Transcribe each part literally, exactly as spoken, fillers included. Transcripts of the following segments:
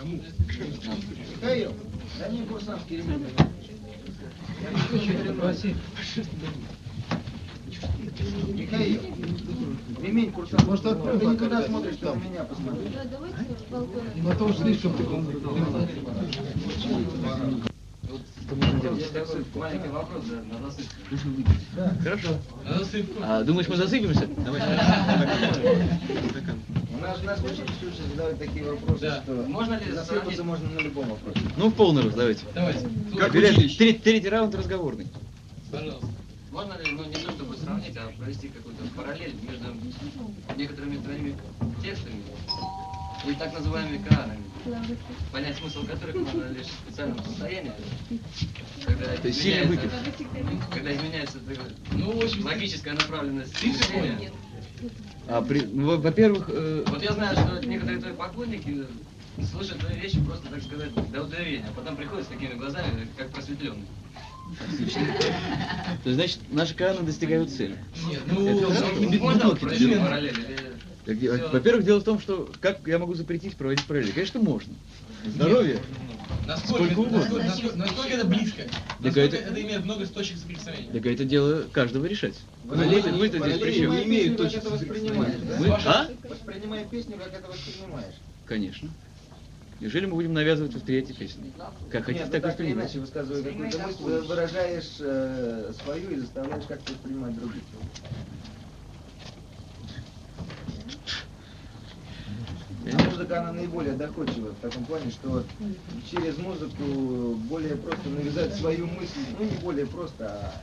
Михаил, дай мне курсантский ремень. Михаил, ремень курсант. Может, ты никуда смотришь, что на меня посмотри. На то слишком таком. Что можно делать? Маленький вопрос, да, на засыпку. Нужно выпить. Да. Хорошо. На засыпку. А думаешь, мы засыпемся? Давай. У нас, у нас учитель слушает задавать такие вопросы, Да. что Можно ли засыпаться сравнить? можно на любом вопросе. Ну, в полный рост, давайте. Давайте. Как третий, третий раунд разговорный. Пожалуйста. Можно ли, ну не то чтобы сравнить, а провести какую-то параллель между некоторыми твоими текстами и так называемыми Коранами, понять смысл которых можно лишь в специальном состоянии, когда То есть сильно выпив. когда изменяется ну, логическая направленность мышления. А при, ну, во-первых, э, Вот я знаю, что некоторые твои поклонники слышат твои вещи просто, так сказать, до удовлетворения, а потом приходят с такими глазами, как просветленные. то есть, значит, наши Кораны достигают цели. Нет, ну, можно вот провести параллель? Так, де- Во-первых, дело в том, что как я могу запретить проводить параллели? Конечно, можно. Здоровье. Насколько, Сколько угодно. насколько, насколько, насколько это близко? Так Насколько это- это имеет много точек соприкосновения? Так это дело каждого решать. Параллели- Вы- вы-то здесь параллели при чем? не имеют точек точек воспринимаешь, да? Вы- а? Воспринимай песню, как это воспринимаешь. Конечно. Неужели мы будем навязывать восприятие песни? Как хотите, Нет, так ну так или воспринимайте. иначе, высказывая какую-то мысль, вы выражаешь э, свою и заставляешь как-то воспринимать других. Музыка, она наиболее доходчива в таком плане, что через музыку более просто навязать свою мысль, ну не более просто, а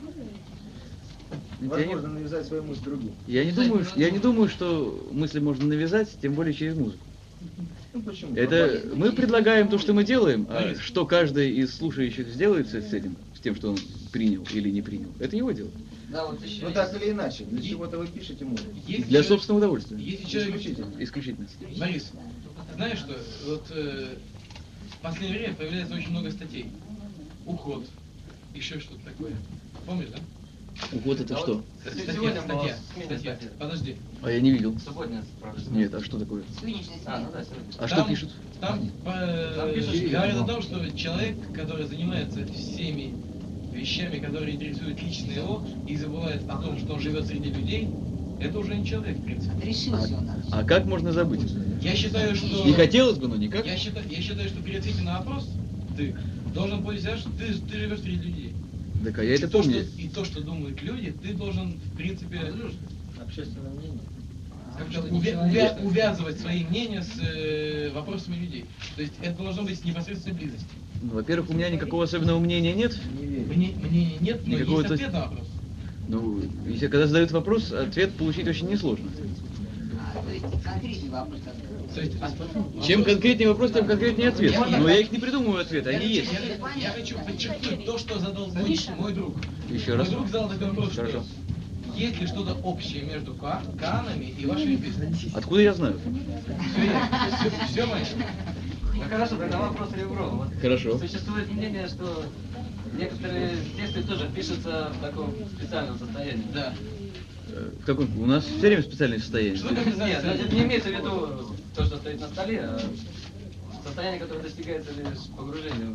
Я не- возможно навязать свою мысль другим. Я не думаю, что- я не думаю, что мысли можно навязать, тем более через музыку. Ну почему? Это мы предлагаем то, что мы делаем, а что каждый из слушающих сделает с этим, с тем, что он принял или не принял, это его дело. Да, вот еще Ну так или иначе, для чего-то вы пишете музыку. Если Для человек- собственного удовольствия. Если человек... Исключительно. Исключительно. Борис, ты знаешь что? Вот э, в последнее время появляется очень много статей. Уход, еще что-то такое. Помнишь, да? Уход это что? Статья, Сегодня была статья, сменная статья. статья. Подожди. А я не видел. Субботняя, правда. Нет, а что такое? А, ну да, сегодня. А Там- что пишут? Там, э, Там пишут, говорят о том, что человек, который занимается всеми вещами, которые интересуют лично его, и забывает о том, что он живет среди людей, это уже не человек, в принципе. Решился он. А как можно забыть? Я считаю, что... Не хотелось бы, но никак. Я считаю, я считаю, что перед ответом на вопрос ты должен помнить, что ты, ты живешь среди людей. Так, а я это и, то, помню. что, и то, что думают люди, ты должен, в принципе, Общественное мнение. как-то увя- увя- увязывать свои мнения с э, вопросами людей. То есть это должно быть непосредственной близости. Ну, во-первых, у меня никакого особенного мнения нет. Не верю. Мне, мнения нет, но Никакого есть то- ответ на вопрос. Ну, если когда задают вопрос, ответ получить очень несложно. А, то есть конкретный вопрос какой? То есть, а- Чем конкретнее вопрос, тем конкретнее ответ. Я- Но я их не придумываю ответы, я, они хочу, есть. я, я хочу подчеркнуть то, что задал мой, мой друг. Еще Мой раз. друг задал такой вопрос, Хорошо. что есть ли что-то общее между ка- Коранами и вашими песнями? Откуда я знаю? Все, все, все мое. Ну хорошо, тогда вопрос ребром. Вот Хорошо. существует мнение, что некоторые тексты тоже пишутся в таком специальном состоянии. Да. Э, В каком? У нас все время специальное состояние. Что такое Нет, специальное значит, не имеется в виду то, что стоит на столе, а состояние, которое достигается лишь погружением.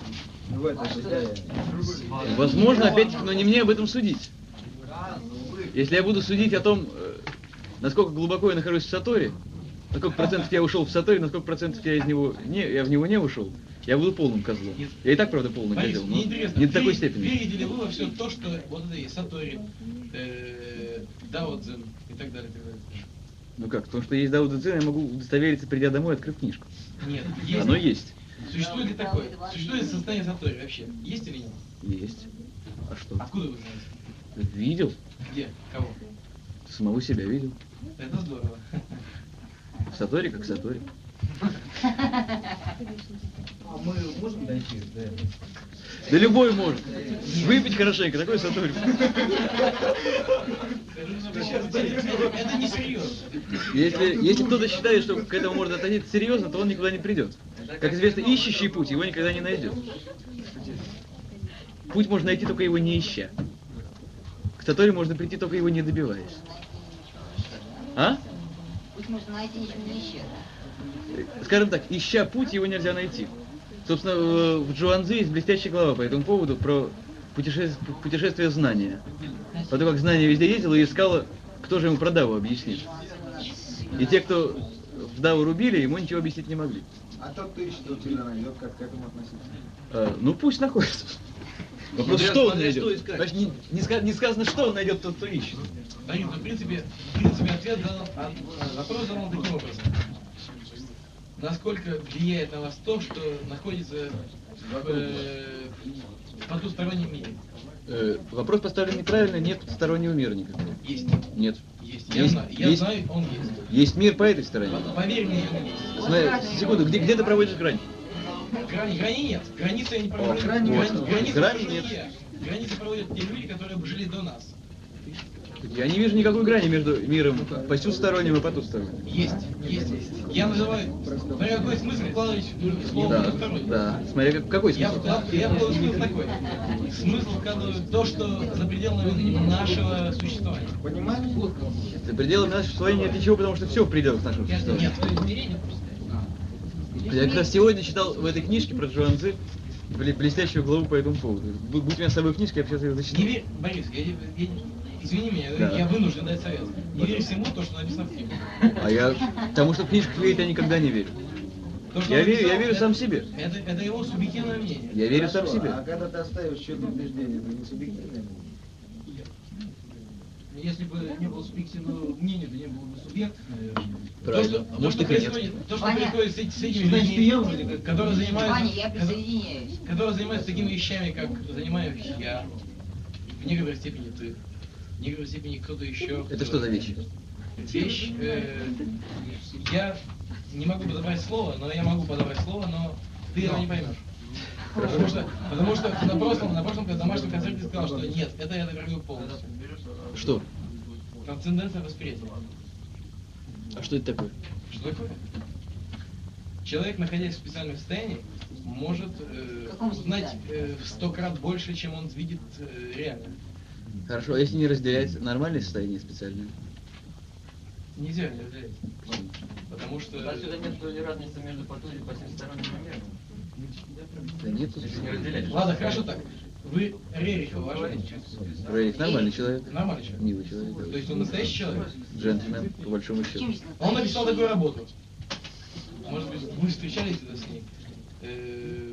В это состояние. Возможно, опять-таки, но не мне об этом судить. Если я буду судить о том, э, насколько глубоко я нахожусь в Саторе, на сколько процентов я ушел в Саторе, на сколько процентов я из него не, я в него не ушел, я буду полным козлом. Я и так, правда, полный Борис, козел, но мне интересно, не до такой верите- степени. верите ли вы во все то, что вот это есть Сатори, э, Дао-дзен и так далее, и так далее? Ну как, потому что есть Дао Дэ Цзин, я могу удостовериться, придя домой, открыв книжку. Нет, есть. Оно есть. Существует ли такое? Существует ли состояние Сатори вообще? Есть или нет? Есть. А что? Откуда вы знаете? Видел. Где? Кого? Самого себя видел. Это здорово. В Саторе как в Саторе. А мы можем дойти до этого? Да любой может. Выпить хорошенько, такой Сатори. Это не серьезно. Если, если кто-то считает, что к этому можно относиться серьезно, то он никуда не придет. Как известно, ищущий путь его никогда не найдет. Путь можно найти, только его не ища. К Саторе можно прийти, только его не добиваясь. А? Путь можно найти, ничего не ищет. Скажем так, ища путь, его нельзя найти. Собственно, в в Джуанзи есть блестящая глава по этому поводу, про путешествие, путешествие знания. Потому как знание везде ездило и искало, кто же ему про Дао объяснит. И те, кто в Дао рубили, ему ничего объяснить не могли. А тот, кто ищет, тот всегда найдет, как к этому относиться. А, ну пусть находится. Вопрос, Смотря- что он смотря найдет. что искать. Значит, не, не ска- не сказано, что он найдет тот, кто ищет. Да нет, ну, в принципе, в принципе ответ задан, а, вопрос задан таким образом. Насколько влияет на вас то, что находится в, э, в потустороннем мире? Э, вопрос поставлен неправильно, нет потустороннего мира никакого. Есть. Нет. Есть. Я, Есть- знаю, я есть- знаю, он есть. Есть мир по этой стороне. Поверь мне, он есть. Смотри, секунду, где, где ты проводишь грань? Грани, грани нет. Границы я не провожу. грани Грани- нет. границы Грани провожу нет. не я. Границы проводят те люди, которые жили до нас. Я не вижу никакой грани между миром посюсторонним и потусторонним. Есть, есть. Я называю, смотря какой смысл вкладывать в слово Да, потусторонний. да. Смотря как- какой Я смысл. вклад- я вкладываю смысл такой. Смысл вкладываю в то, что за пределами нашего существования. Понимаете? За пределами нашего существования нет ничего, потому что все в пределах нашего существования. Нет. Я как раз сегодня читал в этой книжке про Джуанзи бле- блестящую главу по этому поводу. Бу- Будь у меня с собой книжка, я бы сейчас ее Не зачитал. верь, Борис, я, я- я- извини меня, Да. я вынужден дать совет. Не верь всему то, что написано в книге. А я тому, что в книжках верить, я никогда не верю. То, что Я он верю, я написал, верю это- сам себе. Это, это его субъективное мнение. Я верю сам Хорошо, себе. А когда ты оставишь что-то убеждение, это не субъективное? Если бы не было субъективного мнения, то не было бы субъекта, наверное. Правильно. То, что, А то, может, что их и нет. происходит, то, что Ваня. происходит с, эти- с этими Значит, людьми, я вроде как- которые Ваня, занимаются, я ко- присоединяюсь. которые занимаются такими вещами, как занимаюсь я, в некоторой степени ты, в некоторой степени кто-то еще. Это что за вещи? Вещь, э, я не могу подобрать слово, но я могу подобрать слово, но ты его не поймешь. Потому что, потому что на прошлом, на прошлом домашнем концерте ты сказал, что нет, это я отвергаю полностью. Что? Трансцендентное восприятие. А что это такое? Что такое? Человек, находясь в специальном состоянии, может э, В каком узнать специальном? э, в сто крат больше, чем он видит э, реально. Хорошо, а если не разделять нормальное состояние специальное? Нельзя не разделять. Потому что... Отсюда нет той разницы между потузи и посимсторонним миром. Да нет тут. Если не разделять. Ладно, хорошо так. Вы Рериха уважаете? Рейх нормальный человек. Нормальный человек. Милый человек. да. То есть он настоящий человек? Джентльмен, по большому счету. Чем здесь Он написал настоящий? такую работу. Может быть, вы встречались с ним. Э,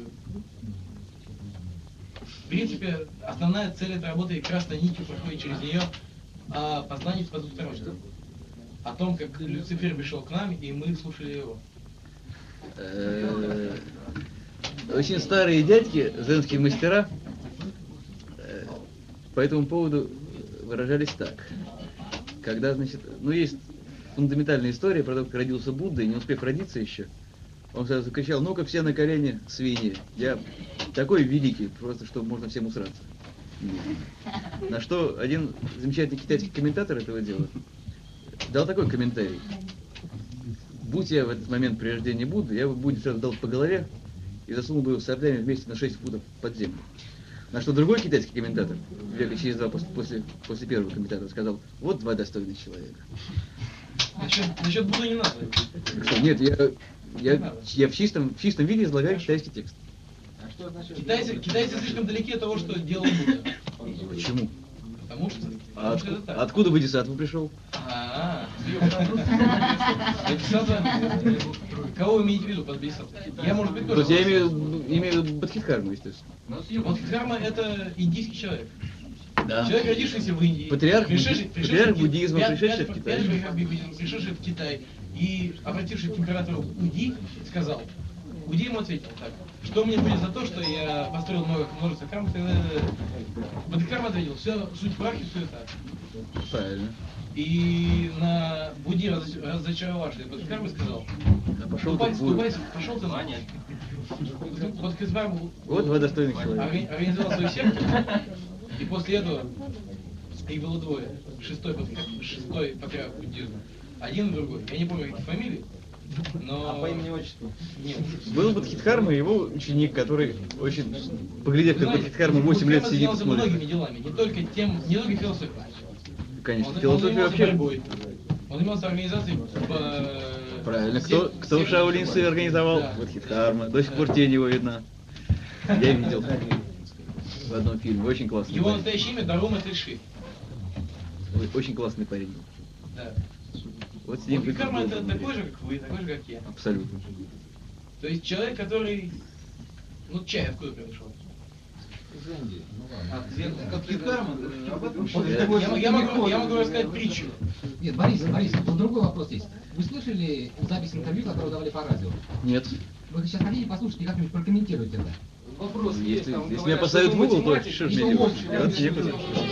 В принципе, основная цель этой работы красной нитью проходит через нее о познании потустороннего. О том, как Люцифер пришел к нам, и мы слушали его. Э, Очень старые дядьки, зенские мастера, э, по этому поводу выражались так. Когда, значит, ну есть фундаментальная история про то, как родился Будда, и не успев родиться еще, он сразу закричал: ну-ка все на колени, свиньи, я такой великий, просто что можно всем усраться. На что один замечательный китайский комментатор этого дела дал такой комментарий: будь я в этот момент при рождении Будды, я бы Будде сразу дал по голове и засунул бы его с соплями вместе на шесть футов под землю. На что другой китайский комментатор, века через два после, после, после первого комментатора, сказал: вот два достойных человека. Насчет, насчет Будды не надо. Так что, нет, я, я, я в, чистом, в чистом виде излагаю китайский текст. А что значит? Китайцы, китайцы слишком далеки от того, что делал Будда. Почему? Потому что, А потому что отку- это так. откуда Бодисаттва пришел? А, Бодхисаттва. Кого вы имеете в виду под Бодхисаттвой? Я, может быть, То тоже. есть я имею, имею в виду Бодхидхарму, естественно. Бодхидхарма — это индийский человек. Да. Человек, родившийся в Индии. Патриарх пришедший- будди- пришедший патриарх в Ки- буддизма, пят- пришедший пят- в Китай. пятый век буддизма, пришедший в Китай и, обратившись к императору Уди, сказал. Уди ему ответил так: что мне будет за то, что я построил много множество храмов, и так далее. Бодхидхарма ответил: все, суть прахи, суета. Правильно. И на Будди, разоч- разочаровавшись, Бодхидхарма сказал: А пошел ступай, ты в Будду. ступай, пошел ты на. Бодхидхарма Вот два достойных человека. органи- организовал свою секту, и после этого их было двое. Шестой, патри- шестой патриарх буддизма. Один и другой. Я не помню, какие фамилии, но... А по имени отчеству? Нет. Был Бодхидхарма и его ученик, который очень, поглядев, как Бодхидхарма восемь лет сидит и занимался многими смотрит. делами, не только тем, не только философией. Конечно, Он- он философия занимался вообще... борьбой. Он Он занимался организацией... По... Правильно. Кто, кто Шаолинцы организовал? Да. Бодхидхарма. До сих пор тень его видна. Я видел в одном фильме. Очень классный Его парень. настоящее имя Дарума Тельши. Очень классный парень был. Да. Вот с ним Бодхидхарма выпил это долго. такой же, как вы, такой же, как я. Абсолютно. То есть человек, который... Ну, чай откуда пришел? А Бодхидхарма, об этом Вот я, я, я могу, я могу рассказать притчу. Нет, Борис, Борис, вот другой вопрос есть. Вы слышали запись интервью, которую давали по радио? Нет. Вы сейчас хотите послушать и как-нибудь прокомментируйте это? Вопрос есть, Если, там если говорят, меня поставят в что угол, то математик, что ж что мне делать? общий, Да, общий, некуда.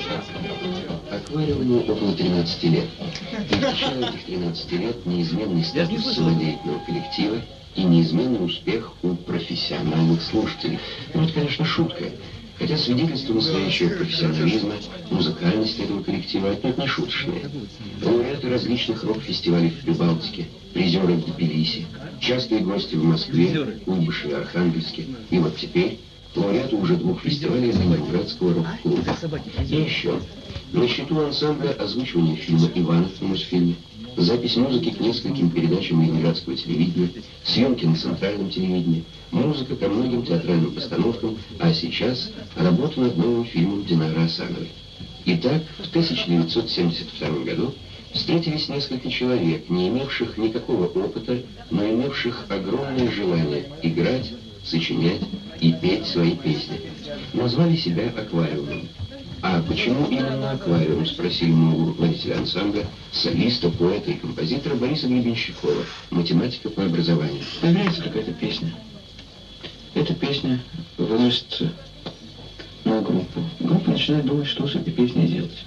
Аквариуму около тринадцати лет. И в течение этих тринадцати лет неизменный Я не статус слышал. самодеятельного коллектива и неизменный успех у профессиональных слушателей. Ну, это, конечно, шутка. Хотя свидетельства настоящего профессионализма, музыкальности этого коллектива отнюдь не шуточные. Лауреаты различных рок-фестивалей в Прибалтике, призеры в Тбилиси, частые гости в Москве, Куйбышеве и Архангельске. И вот теперь лауреаты уже двух фестивалей Ленинградского рок-клуба. И еще. На счету ансамбля озвучивание фильма «Иван» в Мосфильме, запись музыки к нескольким передачам Ленинградского телевидения, съемки на центральном телевидении, музыка ко многим театральным постановкам, а сейчас работа над новым фильмом Динары Асановой. Итак, в тысяча девятьсот семьдесят втором году встретились несколько человек, не имевших никакого опыта, но имевших огромное желание играть, сочинять и петь свои песни. Назвали себя «Аквариумом». А почему именно «Аквариум?» — спросили мы у руководителя ансамбля, солиста, поэта и композитора Бориса Гребенщикова, математика по образованию. Появляется какая-то песня. Эта песня выносится на группу. Группа начинает думать, что с этой песней делать.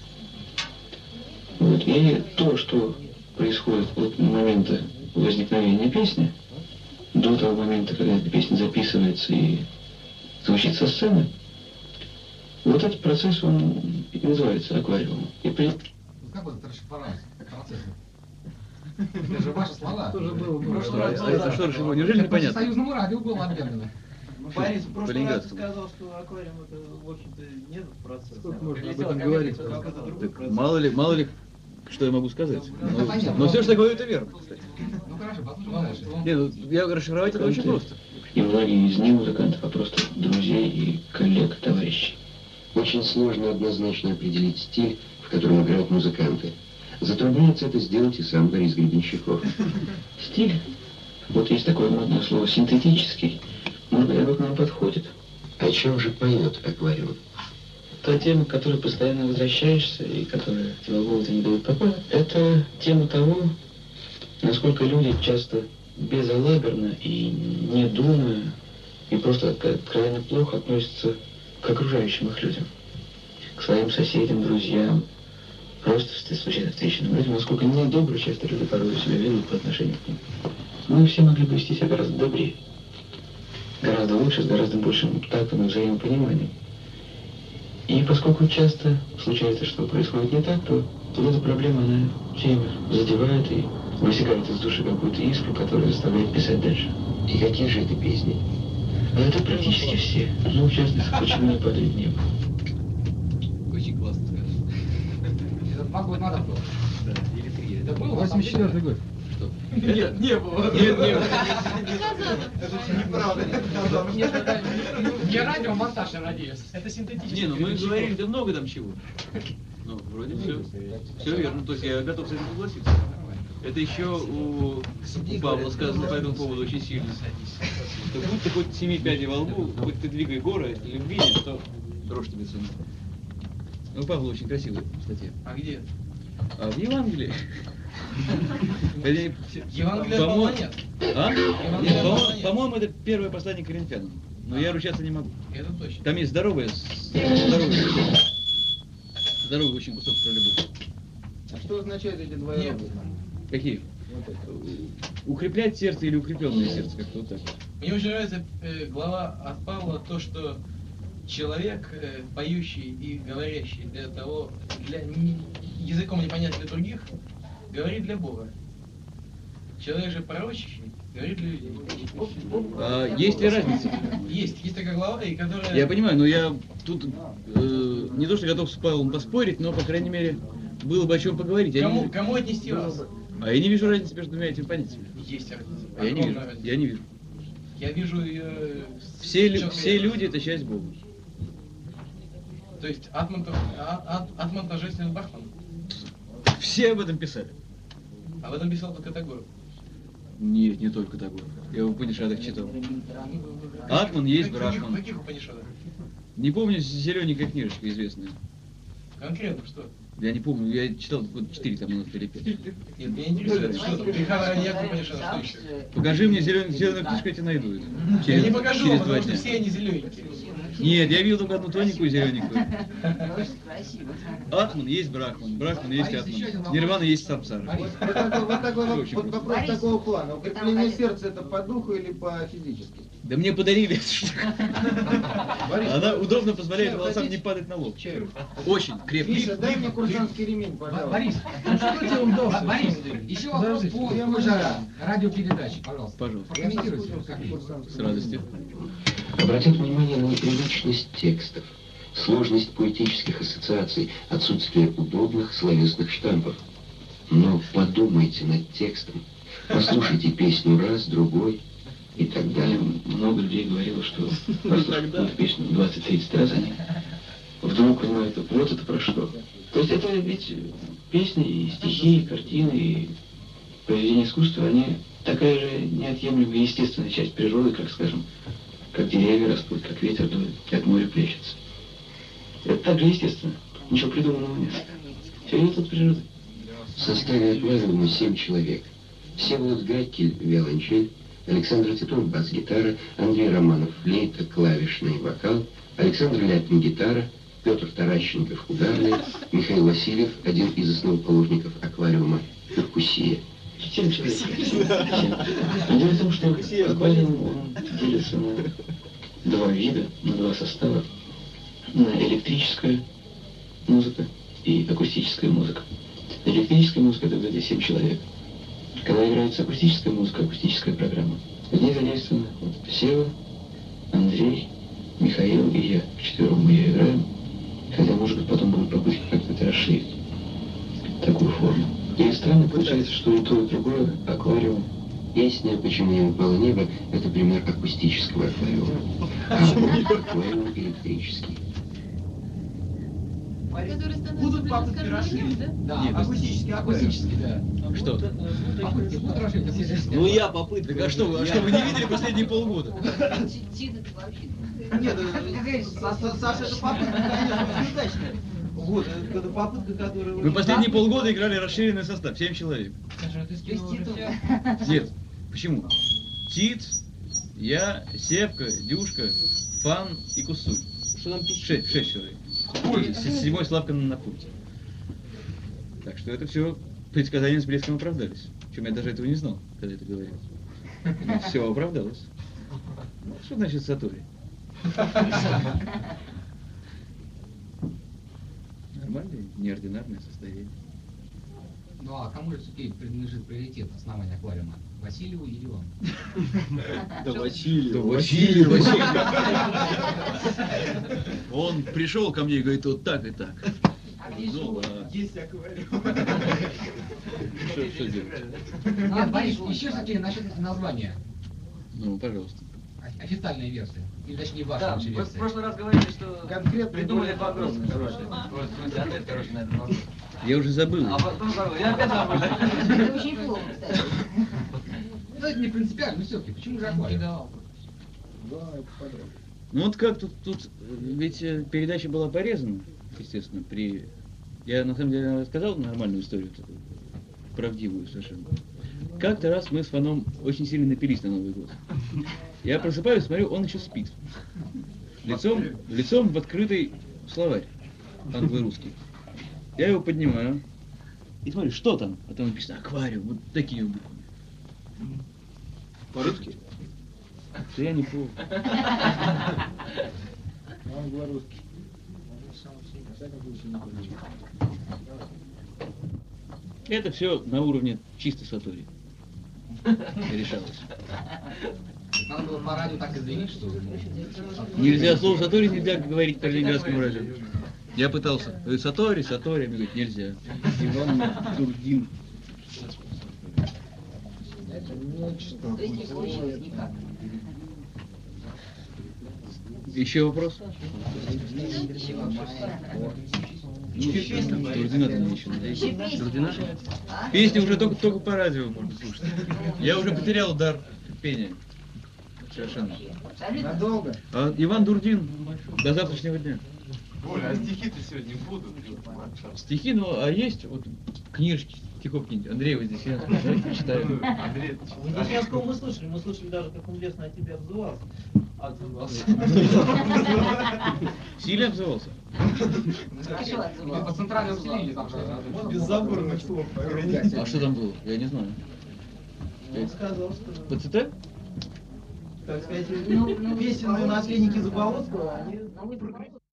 Вот. И то, что происходит от момента возникновения песни до того момента, когда эта песня записывается и звучит со сцены, вот этот процесс, он и называется аквариумом. И при... Как вот это расшифровалось? Процесс. Это же ваши слова. Тоже было в прошлый А раз. это что же, неужели Это по непонятно? союзному радио было объявлено. Борис, в прошлый раз ты По-ленинградскому. сказал, что аквариум это, в общем-то, не этот процесс. Сколько а можно об прилетела этом комета, говорить? это какой-то другой Так, процесс. мало ли, мало ли, что я могу сказать. Ну, Но, понятно. но все, что я говорю, это верно, кстати. Ну хорошо, послушаем дальше. Не, ну, я расшифровать это очень просто. И многие из не музыкантов, а просто друзей и коллег, товарищей. Очень сложно однозначно определить стиль, в котором играют музыканты. Затрудняется это сделать и сам Борис Гребенщиков. Стиль? Вот есть такое модное слово «синтетический». Может быть, оно к нам подходит. О чем же поет «Аквариум»? Та тема, к которой постоянно возвращаешься и которая тебе в голову не дает покоя, это тема того, насколько люди часто безалаберно и не думая, и просто откровенно плохо относятся к окружающим их людям, к своим соседям, друзьям, просто случайно встреченным людям, насколько недобро часто люди порой себя ведут по отношению к ним. Мы все могли бы вести себя гораздо добрее, гораздо лучше, с гораздо большим тактом и взаимопониманием. И поскольку часто случается, что происходит не так, то, то эта проблема, она все задевает и высекает из души какую-то искру, которая заставляет писать дальше. И какие же это песни? А это практически все. Ну, в частности, «Почему не падает небо». Очень классно сказано. Это два года назад было. Да, или три. Это было восемьдесят четвёртый год. Что? Нет, Это? не было. Нет, нет. Это неправда. Нет, это не радиомонтаж, я надеюсь. Это синтетический. Не, ну мы говорили, да много там чего. Ну, вроде все. Все верно. То есть я готов с этим согласиться. Это еще у, у Павла сказано по этому поводу очень сильно. Что будь ты хоть семи пядей во лбу, хоть ты двигай горы, любви нет, то рожь тебе цена. Ну, у Павла очень красивая статья. А где? А в Евангелии? Евангелия По-мо- Павла нет. А? Евангелия Нет, Павла по-мо- нет. По-моему, это первое послание к Коринфянам. Но я ручаться не могу. Это точно. Там есть здоровое, с- здоровый, здоровый очень кусок про любовь. А что означают эти два Нет. рода? Какие? Укреплять сердце или укрепленное сердце, как-то вот так. Мне очень нравится э, глава от Павла, то, что человек, э, поющий и говорящий для того, для не- языком непонятным для других, говорит для Бога. Человек же пророчащий говорит для людей. А, есть ли разница? Есть, есть такая глава, и которая... Я понимаю, но я тут э, не то что готов с Павлом поспорить, но, по крайней мере, было бы о чем поговорить. Я Кому, не- кому отнести вас? А я не вижу разницы между двумя этими понятиями. Есть разница. А я не вижу. Огромная разница. Я не вижу. Я вижу ее... Все, лю- все люди — это часть Бога. То есть Атман, а, а, Атман торжественный Брахман. Все об этом писали. А в этом писал только Тагор. Нет, не только Тагор. Я в Упанишадах читал. Атман есть В каких- Брахман. В каких Упанишадах? Не помню, зелененькая книжечка известная. Конкретно что? Я не помню, я читал вот четыре там назад или пять. Нет, меня интересует, что там? Прихара не Упанишадах, что еще? Покажи мне зеленую, зеленую книжку, я тебе найду это. Я не Через- покажу, через потому два что дня. все они зелененькие. Нет, я видел только одну тоненькую зелененькую. Очень красиво. Атман есть Брахман, Брахман есть Борис, еще один Атман. вопрос. Нирвана есть Самсара. Борис, Вот такой, вот такой воп- Очень вот вопрос Борис, такого плана. Укрепление Борис. сердца это по духу или по физически? Да мне подарили эту штуку. Борис, Она удобно позволяет чаю волосам хотите? не падать на лоб. Чаю. Очень крепкий. Миша, дай мне курсантский ремень, Бо- пожалуйста. Борис, что тебе удобно? Борис, еще вопрос Подождите, по я той же могу. радиопередаче, пожалуйста. Пожалуйста. Прокомментируйте, как видите. С радостью. Обратят внимание на непривычность текстов, сложность поэтических ассоциаций, отсутствие удобных словесных штампов. Но подумайте над текстом, послушайте песню раз, другой и так далее. Много людей говорило, что послушав какую-то песню двадцать-тридцать раз, они вдруг понимают, вот это про что. То есть это ведь песни, и стихи, и картины, и произведения искусства, они такая же неотъемлемая естественная часть природы, как, скажем, как деревья растут, как ветер дует, как море плещется. Это так же естественно. Ничего придуманного нет. Все идет от природы. В составе аквариума семь человек. Всеволод Гайкель — виолончель, Александр Титов — бас-гитара, Андрей Романов — флейта, клавишный вокал, Александр Ляпин — гитара, Петр Таращенков — ударная, Михаил Васильев — один из основоположников аквариума, перкуссия. Семь человек. Семь. Дело в том, что аквариум он делится на два вида, на два состава. На электрическая музыка и акустическая музыка. Электрическая музыка — это где семь человек. Когда играется акустическая музыка, акустическая программа, в ней задействованы вот, Сева, Андрей, Михаил и я. Вчетвером мы ее играем, хотя, может быть, потом будем попытки как-то это расширить, такую форму. И странно получается, что и то, и другое аквариум. Песня «Почему не упало небо» — это пример акустического аквариума, а аквариум электрический. Будут попытки расширить, да? Да, Нет, акустический акустический, да. Что? Попытки будут расширить, как все Ну я попытка. Так а что, вы- а что вы не видели последние полгода? Тина, ты вообще. Нет, э, Са- Саша, это попытка, конечно, неудачная. Вот, это попытка, которая... Вы последние полгода играли расширенный состав, семь человек. Без титула. Нет, почему? Тит, я, Севка, Дюшка, Фан и Кусуль. Что там пишет? Шесть, шесть человек. И с- седьмой Славка на пути. Так что это все предсказания с блеском оправдались. Причем я даже этого не знал, когда это говорил. Все оправдалось. Что значит Сатори? Нормальное, неординарное состояние. Ну а кому же все-таки принадлежит приоритет основания аквариума? Васильеву или вам? Да Василий, Василий, Василий. Он пришел ко мне и говорит, вот так и так. Ну ладно. Есть аквариум. Что, что делать? Нет, Борис, еще все-таки насчет названия. Ну, пожалуйста. О- Официальная версия. Или точнее ваша Да, лучшая вы в версия. прошлый раз говорили, что Конкретно придумали более вопрос подробно. хороший. Вот, в смысле, ответ хороший на этот вопрос. Я уже забыл. А потом забыл. Я опять забыл. Это очень плохо, кстати. Ну это не принципиально, но все-таки, почему же аквариум? Да, это подробно. Ну вот как тут, тут, э, ведь э, передача была порезана, естественно, при... Я на самом деле рассказал нормальную историю, такую, правдивую совершенно. Как-то раз мы с Фаном очень сильно напились на Новый год. Я просыпаюсь, смотрю, он еще спит. Лицом, лицом в открытый словарь англо-русский. Я его поднимаю и смотрю, что там? А там написано аквариум, вот такие буквы. По-русски? Да я не помню. Англо-русский. Во всяком случае, не понимаю. Это все на уровне чистой сатори решалось. Надо было по радио так извинить, что... Нельзя, слово сатори нельзя говорить по ленинградскому радио. Я пытался. Говорит, сатори, сатори, мне говорит, нельзя. Иван Турдин. это нечто. То есть не получилось никак. Еще вопрос? Ну, Турдина там еще надо. Турдина? Песни уже только, только по радио можно слушать. Я уже потерял дар пения. Совершенно. Надолго? А Иван Дурдин до завтрашнего дня. Оля, а стихи-то сегодня будут? Стихи, ну, а есть вот книжки, стихов какие-нибудь. Андрей, вот здесь я давайте читаю. Андрей, Вознесенского мы слышали, мы слышали даже, как он лестно о тебе отзывался. Отзывался. Сильно обзывался? Еще отзывал. По центральному стиле там же. Без заборных слов. А что там было? Я не знаю. Он сказал, что... По ЦТ? Так сказать, Ну, ну, песенные наследники Заболоцкого, они... Ну, вы